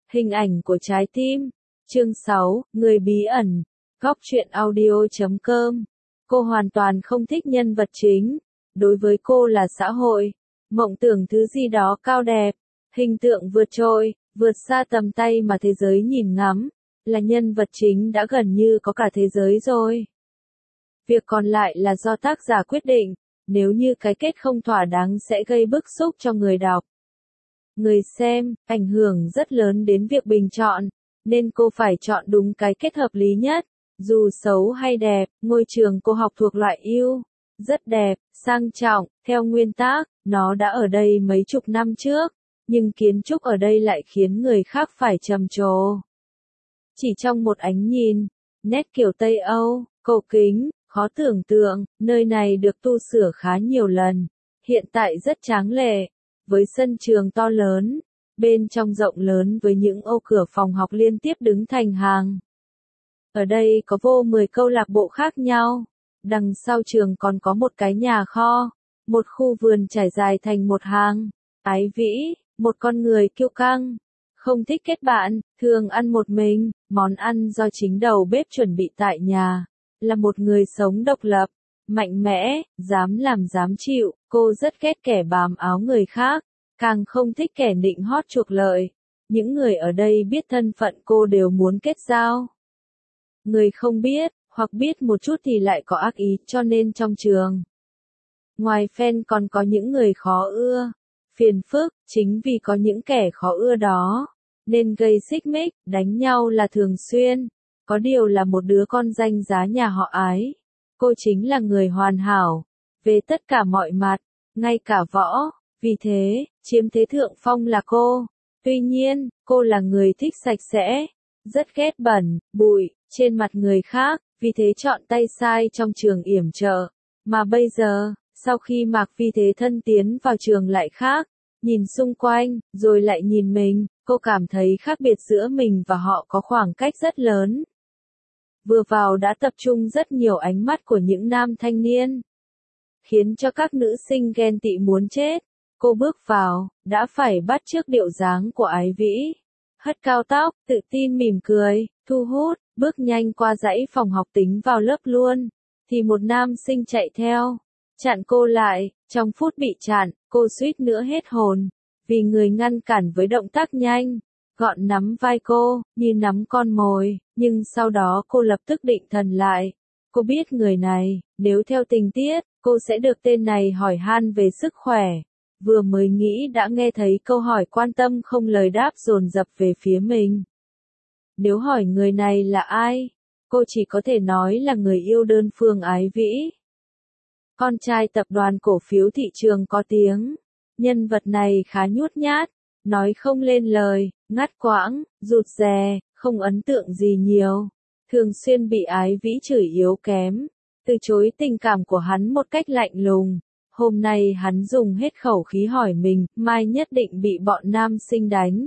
Hình ảnh của trái tim. Chương 6, Người bí ẩn. Góc truyện audio.com. Cô hoàn toàn không thích nhân vật chính. Đối với cô là xã hội, mộng tưởng thứ gì đó cao đẹp, hình tượng vượt trội, vượt xa tầm tay mà thế giới nhìn ngắm, là nhân vật chính đã gần như có cả thế giới rồi. Việc còn lại là do tác giả quyết định, nếu như cái kết không thỏa đáng sẽ gây bức xúc cho người đọc. Người xem, ảnh hưởng rất lớn đến việc bình chọn, nên cô phải chọn đúng cái kết hợp lý nhất. Dù xấu hay đẹp, ngôi trường cô học thuộc loại ưu, rất đẹp, sang trọng, theo nguyên tắc, nó đã ở đây mấy chục năm trước, nhưng kiến trúc ở đây lại khiến người khác phải trầm trồ. Chỉ trong một ánh nhìn, nét kiểu Tây Âu, cổ kính, khó tưởng tượng, nơi này được tu sửa khá nhiều lần, hiện tại rất tráng lệ, với sân trường to lớn, bên trong rộng lớn với những ô cửa phòng học liên tiếp đứng thành hàng. Ở đây có vô 10 câu lạc bộ khác nhau, đằng sau trường còn có một cái nhà kho, một khu vườn trải dài thành một hàng. Ái Vĩ, một con người kiêu căng, không thích kết bạn, thường ăn một mình, món ăn do chính đầu bếp chuẩn bị tại nhà, là một người sống độc lập, mạnh mẽ, dám làm dám chịu, cô rất ghét kẻ bám áo người khác, càng không thích kẻ nịnh hót chuộc lợi. Những người ở đây biết thân phận cô đều muốn kết giao. Người không biết, hoặc biết một chút thì lại có ác ý, cho nên trong trường. Ngoài fan còn có những người khó ưa, phiền phức, chính vì có những kẻ khó ưa đó, nên gây xích mích, đánh nhau là thường xuyên. Có điều là một đứa con danh giá nhà họ Ái. Cô chính là người hoàn hảo, về tất cả mọi mặt, ngay cả võ, vì thế, chiếm thế thượng phong là cô. Tuy nhiên, cô là người thích sạch sẽ, rất ghét bẩn, bụi, trên mặt người khác, vì thế chọn tay sai trong trường yểm trợ. Mà bây giờ, sau khi Mạc Vi Thế thân tiến vào trường lại khác, nhìn xung quanh, rồi lại nhìn mình, cô cảm thấy khác biệt giữa mình và họ có khoảng cách rất lớn. Vừa vào đã tập trung rất nhiều ánh mắt của những nam thanh niên, khiến cho các nữ sinh ghen tị muốn chết. Cô bước vào, đã phải bắt chước điệu dáng của Ái Vĩ. Hất cao tóc, tự tin mỉm cười, thu hút, bước nhanh qua dãy phòng học tính vào lớp luôn. Thì một nam sinh chạy theo, chặn cô lại, trong phút bị chặn, cô suýt nữa hết hồn. Vì người ngăn cản với động tác nhanh, gọn nắm vai cô, như nắm con mồi, nhưng sau đó cô lập tức định thần lại. Cô biết người này, nếu theo tình tiết, cô sẽ được tên này hỏi han về sức khỏe. Vừa mới nghĩ đã nghe thấy câu hỏi quan tâm không lời đáp dồn dập về phía mình. Nếu hỏi người này là ai, cô chỉ có thể nói là người yêu đơn phương Ái Vĩ. Con trai tập đoàn cổ phiếu thị trường có tiếng. Nhân vật này khá nhút nhát, nói không lên lời, ngắt quãng, rụt rè, không ấn tượng gì nhiều. Thường xuyên bị Ái Vĩ chửi yếu kém, từ chối tình cảm của hắn một cách lạnh lùng. Hôm nay hắn dùng hết khẩu khí hỏi mình, mai nhất định bị bọn nam sinh đánh.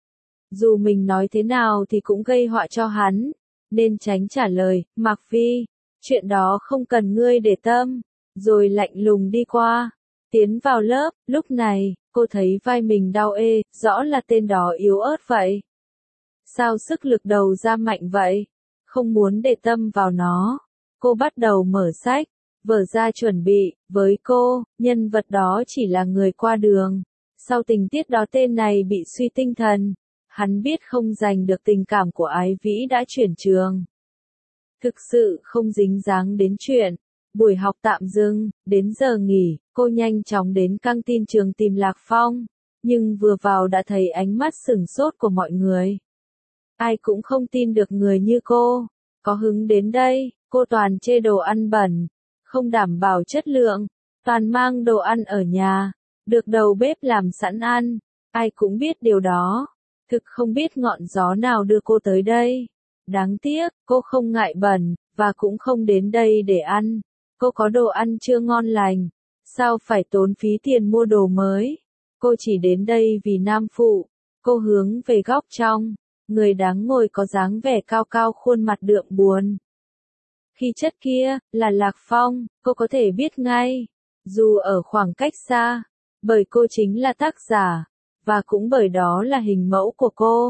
Dù mình nói thế nào thì cũng gây họa cho hắn, nên tránh trả lời. Mạc Vi, chuyện đó không cần ngươi để tâm, rồi lạnh lùng đi qua. Tiến vào lớp, lúc này, cô thấy vai mình đau rõ là tên đó yếu ớt vậy. Sao sức lực đầu ra mạnh vậy? Không muốn để tâm vào nó. Cô bắt đầu mở sách, vở ra chuẩn bị, với cô, nhân vật đó chỉ là người qua đường. Sau tình tiết đó tên này bị suy tinh thần. Hắn biết không giành được tình cảm của Ái Vĩ đã chuyển trường. Thực sự không dính dáng đến chuyện. Buổi học tạm dừng, đến giờ nghỉ, cô nhanh chóng đến căng tin trường tìm Lạc Phong, nhưng vừa vào đã thấy ánh mắt sửng sốt của mọi người. Ai cũng không tin được người như cô, có hứng đến đây, cô toàn chê đồ ăn bẩn, không đảm bảo chất lượng, toàn mang đồ ăn ở nhà, được đầu bếp làm sẵn ăn, ai cũng biết điều đó, thực không biết ngọn gió nào đưa cô tới đây. Đáng tiếc, cô không ngại bẩn, và cũng không đến đây để ăn. Cô có đồ ăn chưa ngon lành, sao phải tốn phí tiền mua đồ mới. Cô chỉ đến đây vì nam phụ. Cô hướng về góc trong, người đáng ngồi có dáng vẻ cao cao khuôn mặt đượm buồn. Khi chất kia, là Lạc Phong, cô có thể biết ngay, dù ở khoảng cách xa, bởi cô chính là tác giả, và cũng bởi đó là hình mẫu của cô.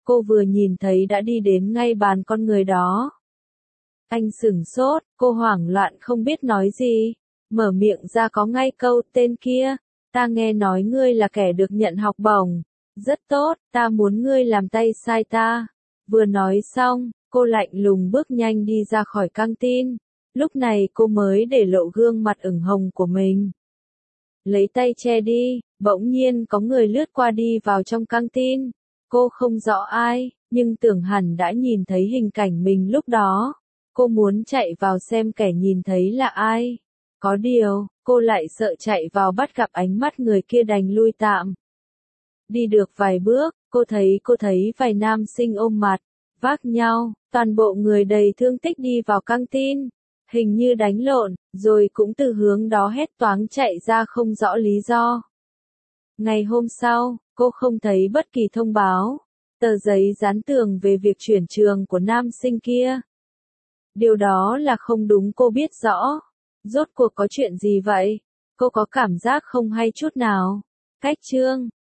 Cô vừa nhìn thấy đã đi đến ngay bàn con người đó. Anh sửng sốt, cô hoảng loạn không biết nói gì. Mở miệng ra có ngay câu tên kia. Ta nghe nói ngươi là kẻ được nhận học bổng. Rất tốt, ta muốn ngươi làm tay sai ta. Vừa nói xong, cô lạnh lùng bước nhanh đi ra khỏi căng tin. Lúc này cô mới để lộ gương mặt ửng hồng của mình. Lấy tay che đi, bỗng nhiên có người lướt qua đi vào trong căng tin. Cô không rõ ai, nhưng tưởng hẳn đã nhìn thấy hình cảnh mình lúc đó. Cô muốn chạy vào xem kẻ nhìn thấy là ai. Có điều, cô lại sợ chạy vào bắt gặp ánh mắt người kia đành lui tạm. Đi được vài bước, cô thấy vài nam sinh ôm mặt, vác nhau, toàn bộ người đầy thương tích đi vào căng tin. Hình như đánh lộn, rồi cũng từ hướng đó hét toáng chạy ra không rõ lý do. Ngày hôm sau, cô không thấy bất kỳ thông báo, tờ giấy dán tường về việc chuyển trường của nam sinh kia. Điều đó là không đúng, cô biết rõ. Rốt cuộc có chuyện gì vậy? Cô có cảm giác không hay chút nào. Cách chương